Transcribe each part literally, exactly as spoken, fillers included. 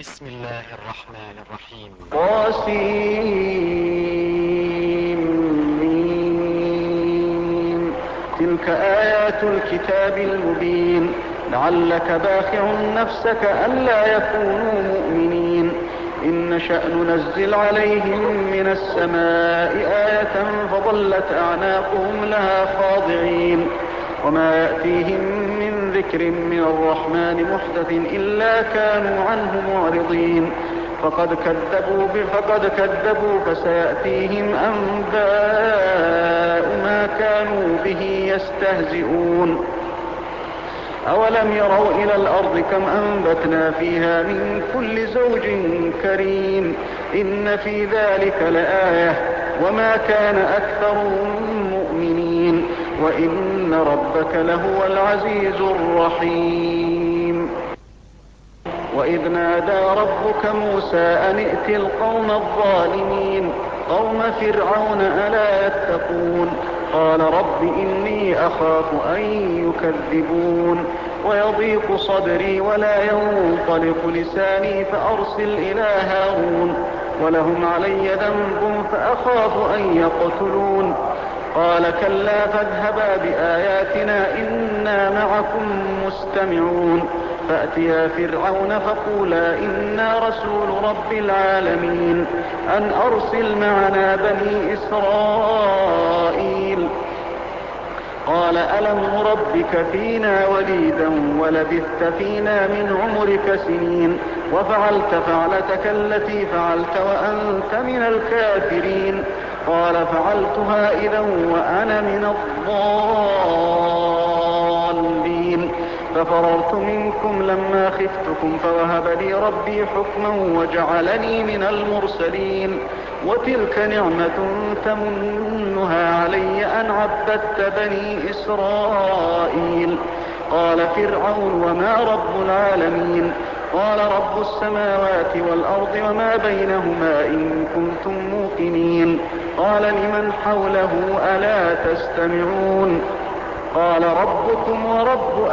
بسم الله الرحمن الرحيم. طاسيم. تلك آيات الكتاب المبين. لعلك باخع نفسك ألا يكونوا مؤمنين. إن نشأ ننزل عليهم من السماء آية فظلت أعناقهم لها خاضعين. وما يأتيهم من ذكر من الرحمن محدث إلا كانوا عنه معرضين. فقد كذبوا فقد كذبوا فسيأتيهم أنباء ما كانوا به يستهزئون. أولم يروا إلى الأرض كم أنبتنا فيها من كل زوج كريم. إن في ذلك لآية وما كان أكثرهم مؤمنين وإن ربك لهو العزيز الرحيم. وإذ نادى ربك موسى أن ائت القوم الظالمين قوم فرعون ألا يتقون. قال رب إني أخاف أن يكذبون ويضيق صدري ولا ينطلق لساني فأرسل إلى هارون ولهم علي ذنب فأخاف أن يقتلون. قال كلا فاذهبا بآياتنا إنا معكم مستمعون. فأتيا فرعون فقولا إنا رسول رب العالمين أن أرسل معنا بني إسرائيل. قال ألم نربك فينا وليدا ولبثت فينا من عمرك سنين وفعلت فعلتك التي فعلت وأنت من الكافرين. قال فعلتها إذا وأنا من الضالين ففررت منكم لما خفتكم فوهب لي ربي حكما وجعلني من المرسلين. وتلك نعمة تمنها علي أن عبدت بني إسرائيل. قال فرعون وما رب العالمين. قال رب السماوات والأرض وما بينهما إن كنتم موقنين. قال لمن حوله ألا تستمعون. قال ربكم ورب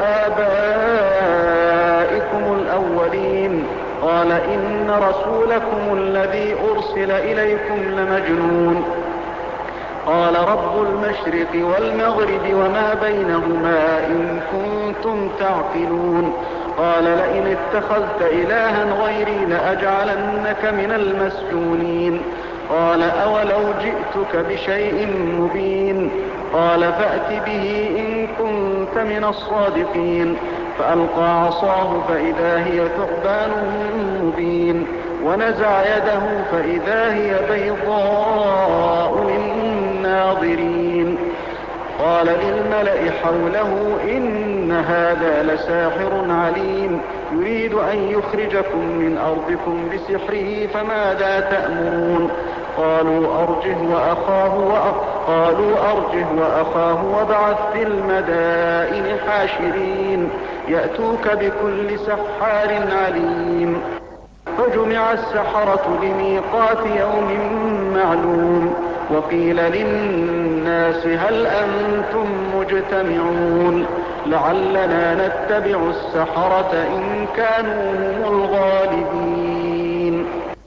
آبائكم الأولين. قال إن رسولكم الذي أرسل إليكم لمجنون. قال رب المشرق والمغرب وما بينهما إن كنتم تعقلون. قال لئن اتخذت إلها غيري لأجعلنك من المسجونين. قال أولو جئتك بشيء مبين. قال فأت به إن كنت من الصادقين. فألقى عصاه فإذا هي ثعبان مبين ونزع يده فإذا هي بيضاء للناظرين. قال للملأ حوله إن هذا لساحر عليم يريد أن يخرجكم من أرضكم بسحره فماذا تأمرون. قالوا أرجه وأخاه قالوا أرجه وأخاه وابعث في المدائن حاشرين يأتوك بكل سحار عليم. فجمع السحرة لميقات يوم معلوم. وقيل للناس هل أنتم مجتمعون لعلنا نتبع السحرة إن كانوا هم الغالبين.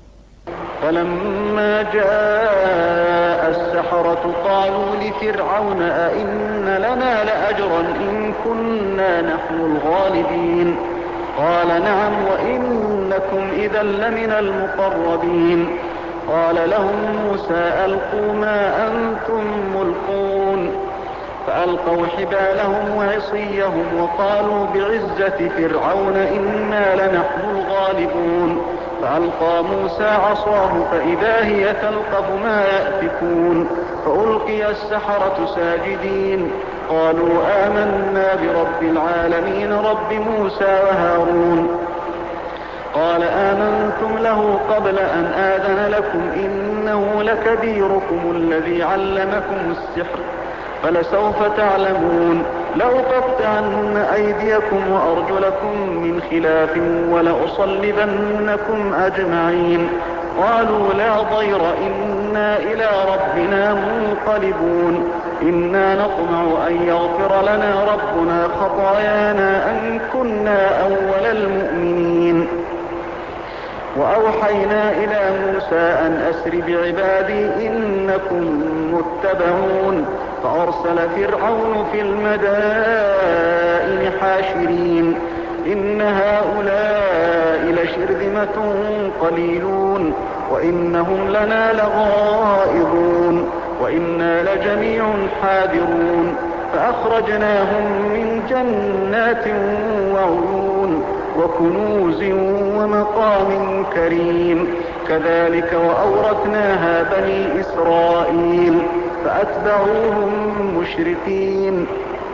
فلما جاء السحرة قالوا لفرعون أئن لنا لأجرا إن كنا نحن الغالبين. قال نعم وإنكم إذا لمن المقربين. قال لهم موسى ألقوا ما أنتم ملقون. فألقوا حبالهم وعصيهم وقالوا بعزة فرعون إنا لنحن الغالبون. فألقى موسى عصاه فإذا هي تلقف ما يأفكون. فألقي السحرة ساجدين قالوا آمنا برب العالمين رب موسى وهارون. قال آمنتم له قبل أن آذن لكم إنه لكبيركم الذي علمكم السحر فلسوف تعلمون لأقطعن أيديكم وأرجلكم من خلاف ولأصلبنكم أجمعين. قالوا لا ضير إنا إلى ربنا منقلبون. إنا نطمع أن يغفر لنا ربنا خطايانا أن كنا أول المؤمنين. وأوحينا إلى موسى أن أسر بعبادي إنكم متبعون فأرسل فرعون في المدائن حاشرين إن هؤلاء لشرذمة قليلون وإنهم لنا لغائظون وإنا لجميع حاذرون فأخرجناهم من جنات وعيون وكنوز ومقام كريم كذلك وأورثناها بني إسرائيل فأتبعوهم مشرقين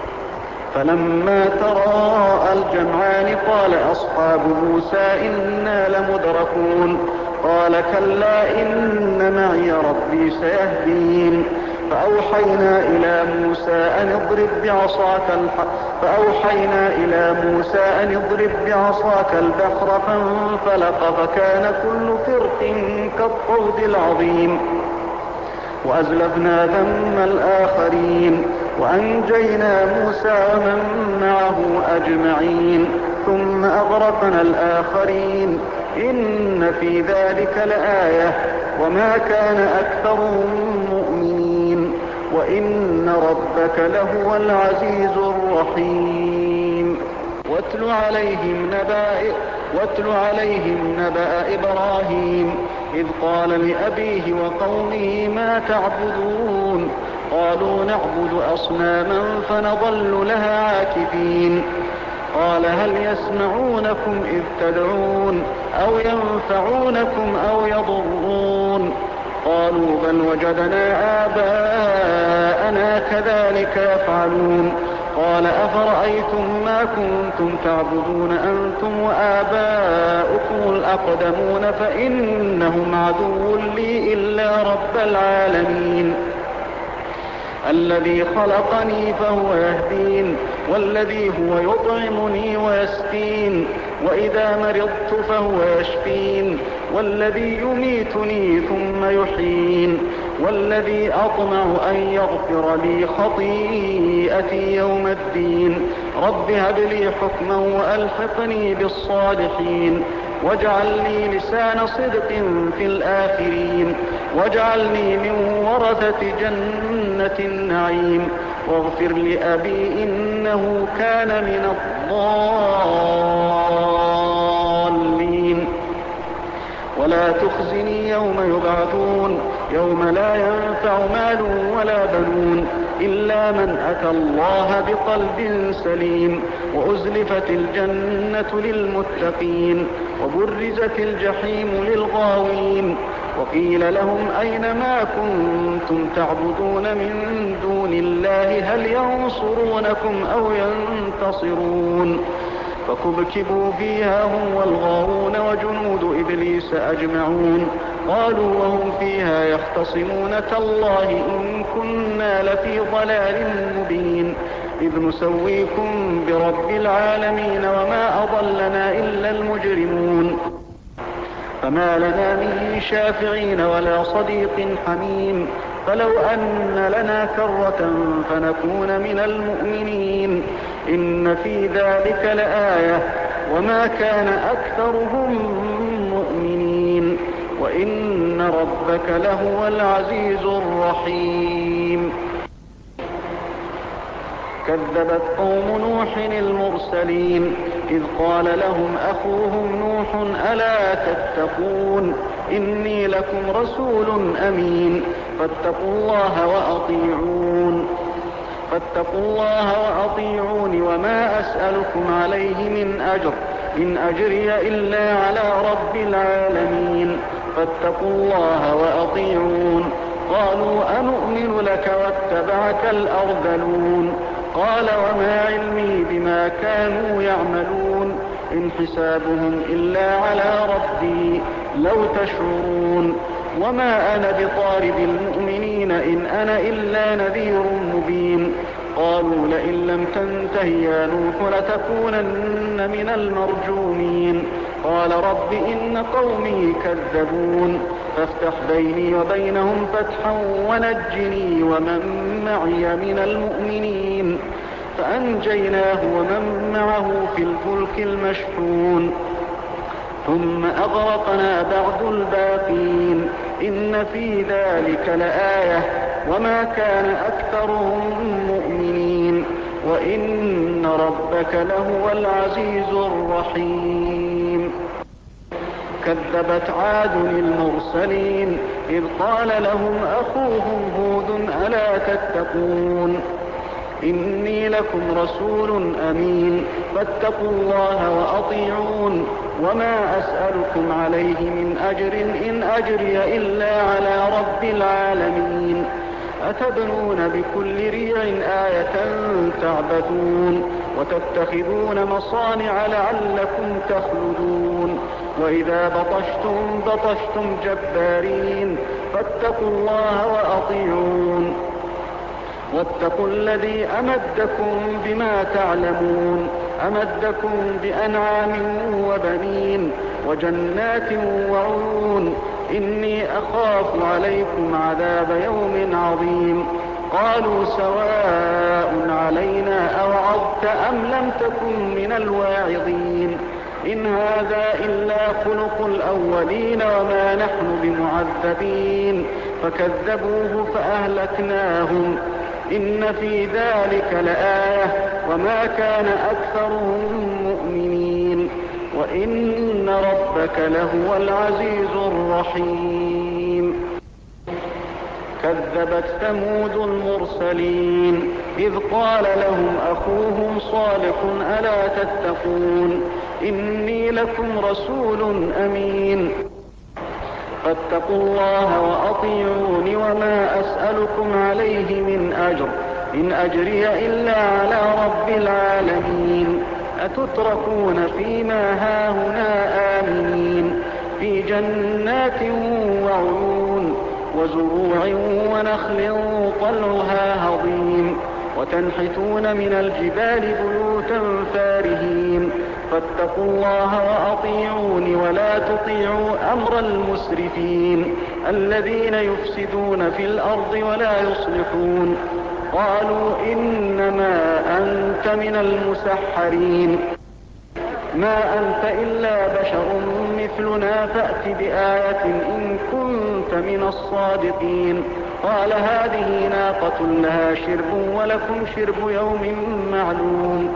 فلما تراءى الجمعان قال أصحاب موسى إنا لمدركون قال كلا إن معي ربي سيهدين فأوحينا إلى موسى أن اضرب بعصاك الحق فأوحينا إلى موسى أن اضرب بعصاك البحر فانفلق فكان كل فرق كالطود العظيم وأزلفنا ثم الآخرين وأنجينا موسى ومن معه أجمعين ثم أغرقنا الآخرين إن في ذلك لآية وما كان أكثرهم مؤمنين وإن ربك لهو العزيز الرحيم واتل عليهم نبأ واتل عليهم نبأ إبراهيم إذ قال لأبيه وقومه ما تعبدون قالوا نعبد أصناما فنظل لها عاكفين قال هل يسمعونكم إذ تدعون أو ينفعونكم أو يضرون قالوا بل وجدنا آباءنا كذلك يفعلون قال أفرأيتم ما كنتم تعبدون أنتم وآباؤكم الأقدمون فإنهم عدو لي إلا رب العالمين الذي خلقني فهو يهدين والذي هو يطعمني ويسقين وإذا مرضت فهو يشفين والذي يميتني ثم يحيين والذي أطمع أن يغفر لي خطيئتي يوم الدين رب هب لي حكما وألحقني بالصالحين واجعل لي لسان صدق في الآخرين واجعلني من ورثة جنة النعيم واغفر لأبي إنه كان من الضالين ولا تخزني يوم يبعثون يوم لا ينفع مال ولا بنون إلا من أتى الله بقلب سليم وأزلفت الجنة للمتقين وبرزت الجحيم للغاوين وقيل لهم أين ما كنتم تعبدون من دون الله هل ينصرونكم أو ينتصرون فكبكبوا فيها هم والغاوون وجنود إبليس أجمعون قالوا وهم فيها يختصمون تالله إن كنا لفي ضلال مبين إذ نسويكم برب العالمين وما أضلنا إلا المجرمون فما لنا من شافعين ولا صديق حميم فلو أن لنا كرة فنكون من المؤمنين إن في ذلك لآية وما كان أكثرهم مؤمنين وإن ربك لهو العزيز الرحيم كذبت قوم نوح المرسلين إذ قال لهم أخوهم نوح ألا تتقون إني لكم رسول أمين فاتقوا الله وأطيعون فاتقوا الله وأطيعون وما أسألكم عليه من أجر إن أجري إلا على رب العالمين فاتقوا الله وأطيعون قالوا أنؤمن لك واتبعك الأرذلون قال وما علمي بما كانوا يعملون إن حسابهم إلا على ربي لو تشعرون وما أنا بطارد المؤمنين إن أنا إلا نذير مبين قالوا لئن لم تنته يا نوح لتكونن من المرجومين قال رب إن قومي كذبون فافتح بيني وبينهم فتحا ونجني ومن معي من المؤمنين فأنجيناه ومن معه في الفلك المشحون ثم أغرقنا بعد الباقين إن في ذلك لآية وما كان أكثرهم مؤمنين وإن ربك لهو العزيز الرحيم. كذبت عاد المرسلين إذ قال لهم أخوهم هود ألا تتقون إني لكم رسول أمين فاتقوا الله وأطيعون وما أسألكم عليه من أجر إن أجري إلا على رب العالمين أتبنون بكل ريع آية تعبثون وتتخذون مصانع لعلكم تخلدون وإذا بطشتم بطشتم جبارين فاتقوا الله وأطيعون واتقوا الذي أمدكم بما تعلمون أمدكم بأنعام وبنين وجنات وعيون إني أخاف عليكم عذاب يوم عظيم قالوا سواء علينا أوعظت أم لم تكن من الواعظين إن هذا إلا خلق الأولين وما نحن بمعذبين فكذبوه فأهلكناهم إن في ذلك لآية وما كان أكثرهم مؤمنين وإن ربك لهو العزيز الرحيم. كذبت ثمود المرسلين إذ قال لهم أخوهم صالح ألا تتقون إني لكم رسول أمين فاتقوا الله وأطيعون وما أسألكم عليه من أجر إن أجري إلا على رب العالمين أتتركون فيما هاهنا آمنين في جنات وعيون وزروع ونخل طلعها هضيم وتنحتون من الجبال بيوتا فارهين فاتقوا الله وأطيعون ولا تطيعوا أمر المسرفين الذين يفسدون في الأرض ولا يصلحون قالوا إنما أنت من المسحرين ما أنت إلا بشر مثلنا فأت بآية إن كنت من الصادقين قال هذه ناقة لها شرب ولكم شرب يوم معلوم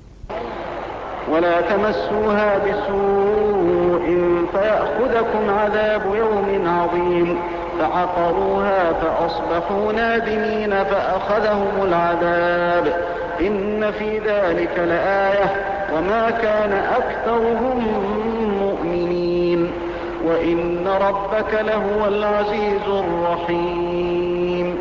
ولا تمسوها بسوء فيأخذكم عذاب يوم عظيم فعقروها فأصبحوا نادمين فأخذهم العذاب إن في ذلك لآية وما كان أكثرهم مؤمنين وإن ربك لهو العزيز الرحيم.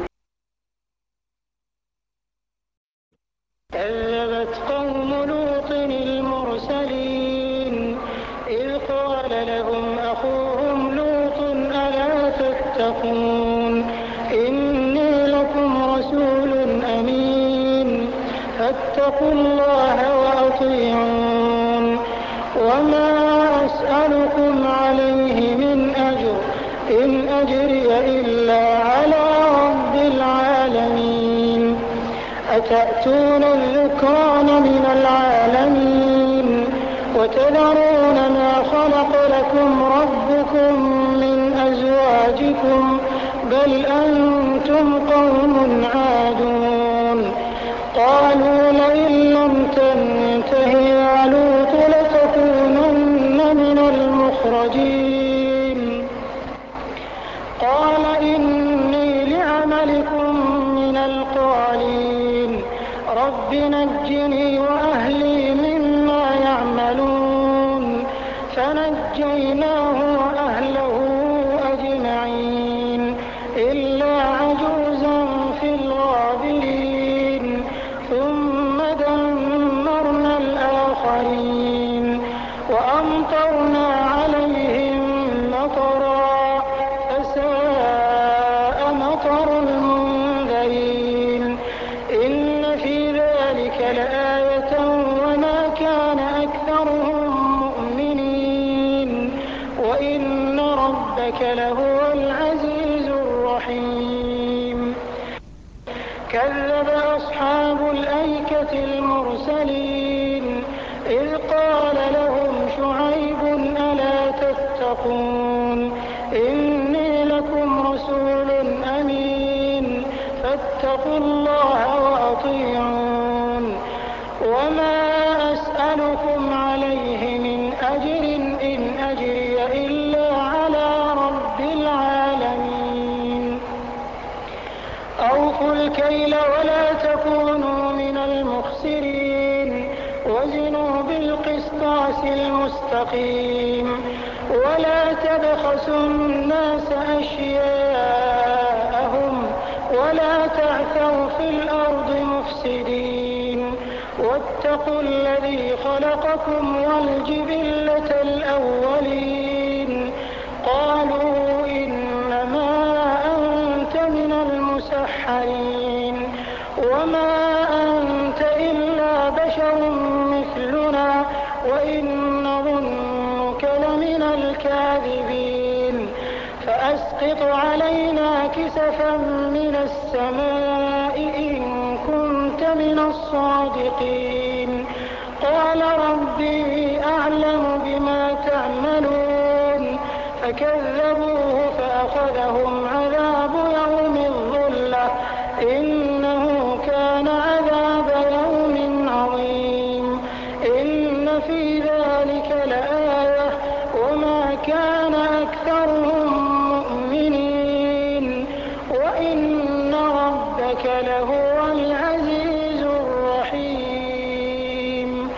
كذبت قوم لوط المرسلين إذ قال لهم أخوهم لوط ألا تتقون إني لكم رسول أمين فاتقوا الله وأطيعون وما أسألكم عليه من أجر إن أجري إلا على رب العالمين أتأتون الذكران من العالمين وتذرون ما خلق لكم ربكم من أزواجكم بل أنتم قوم عادون قالوا لئن لم تنته يا لوط لتكونن من المخرجين قال إني لعملكم من القالين رب نجني وأهلي مما يعملون فنجيناه وأهله أجمعين إلا عجوزا في الغابرين ثم دمرنا الآخرين وأمطرنا عليهم مطرا فساء مطر المنذرين إن في ذلك لآية وما كان أكثرهم مؤمنين وإن ربك لهو العزيز الرحيم. كذب أصحاب الأيكة المرسلين إذ قال لهم شعيب ألا تتقون إني لكم رسول أمين فاتقوا الله وأطيعون وما أسألكم عليه من أجر إن أجري إلا على رب العالمين أوفوا الكيل ولا تكونوا من المخسرين وزنوا بالقسطاس المستقيم ولا تبخسوا الناس أشياءهم ولا تعثوا في الأرض مفسدين واتقوا الذي خلقكم والجبلة الأولين قالوا إنما أنت من المسحرين وما أنت إلا بشر مثلنا وإن نظنك لمن الكاذبين فأسقط علينا كسفا من السماء إن كنت من الصادقين قال ربي أعلم بما تعملون فكذبوه فأخذهم عذاب يوم الظلة إنه كان عذاب يوم عظيم إن في ذلك لآية وما كان أكثرهم مؤمنين وإن ربك لهو العزيز الرحيم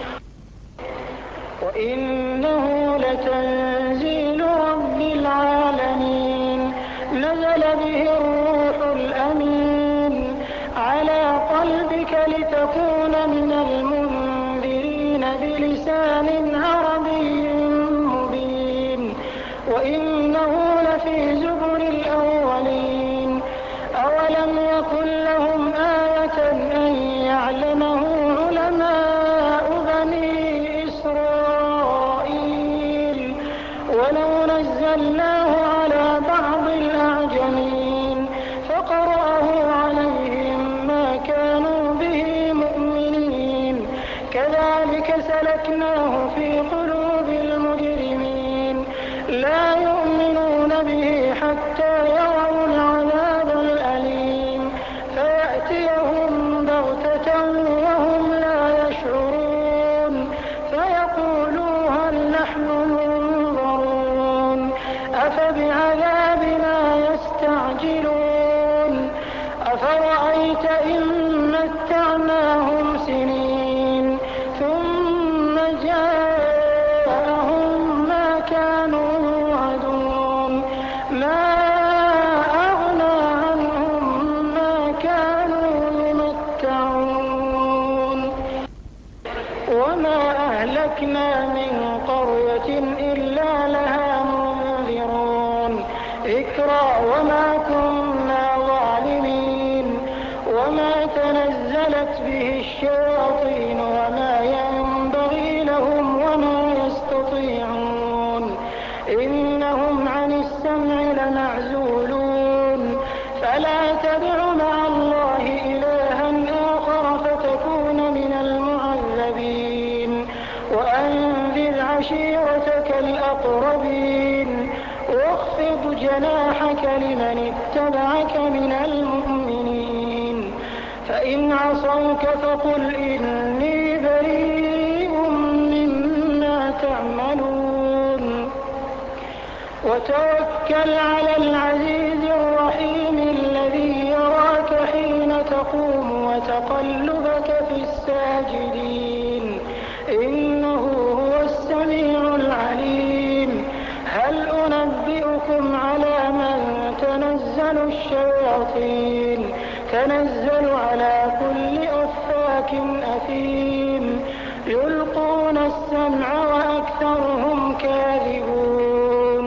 وإنه لتنزيل رب العالمين نزل به الروح الأمين على قلبك لتكون من المنذرين بلسان عربي مبين وإنه لفي زبر الأولين أولم يكن لهم آية أن يعلمه علماء بني إسرائيل ولو نزلناه على بعض الأعجمين فقرأه عليهم ما كانوا به مؤمنين كذلك سلكناه في قلوب المجرمين لا يؤمنون به حتى يروا العذاب الأليم فيأتيهم بغتة وهم لا يشعرون فيقولوا هل نحن منظرون أفبعذابنا يستعجلون أفرأيت إن متعناهم سنين ثم جاءهم ما كانوا يوعدون ما أغنى عنهم ما كانوا يمتعون وما أهلكنا من قرية إلا لها منذرون ذكرى وما كنا ظالمين وما تنزلت به الشياطين وما ينبغي لهم وما يستطيعون إنهم عن السمع لمعزولون فلا تدع مع الله إلها آخر فتكون من المعذبين وأنذر عشيرتك الأقربين واخفض جناحك لمن اتبعك من المؤمنين فإن عصوك فقل إني بريء مما تعملون وتوكل على العزيز الرحيم الذي يراك حين تقوم وتقلبك في الساجدين إنه هو السميع العليم هل أنبئكم على من تنزل الشياطين تنزل على كل أفاك أثيم يلقون السمع وأكثرهم كاذبون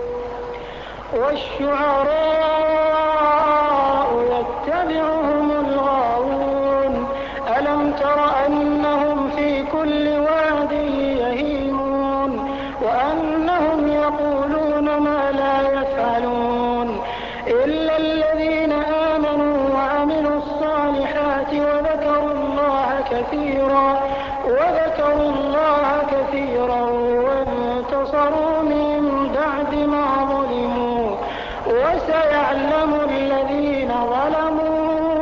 والشعراء يتبعهم الغاوون ألم تر أنهم في كل واد يهيمون وأنهم يقولون ما لا يفعلون إلا الذين آمنوا وعملوا الصالحات وذكروا الله كثيرا وذكروا الله كثيرا وانتصروا من بعد وسيعلم الذين ظلموا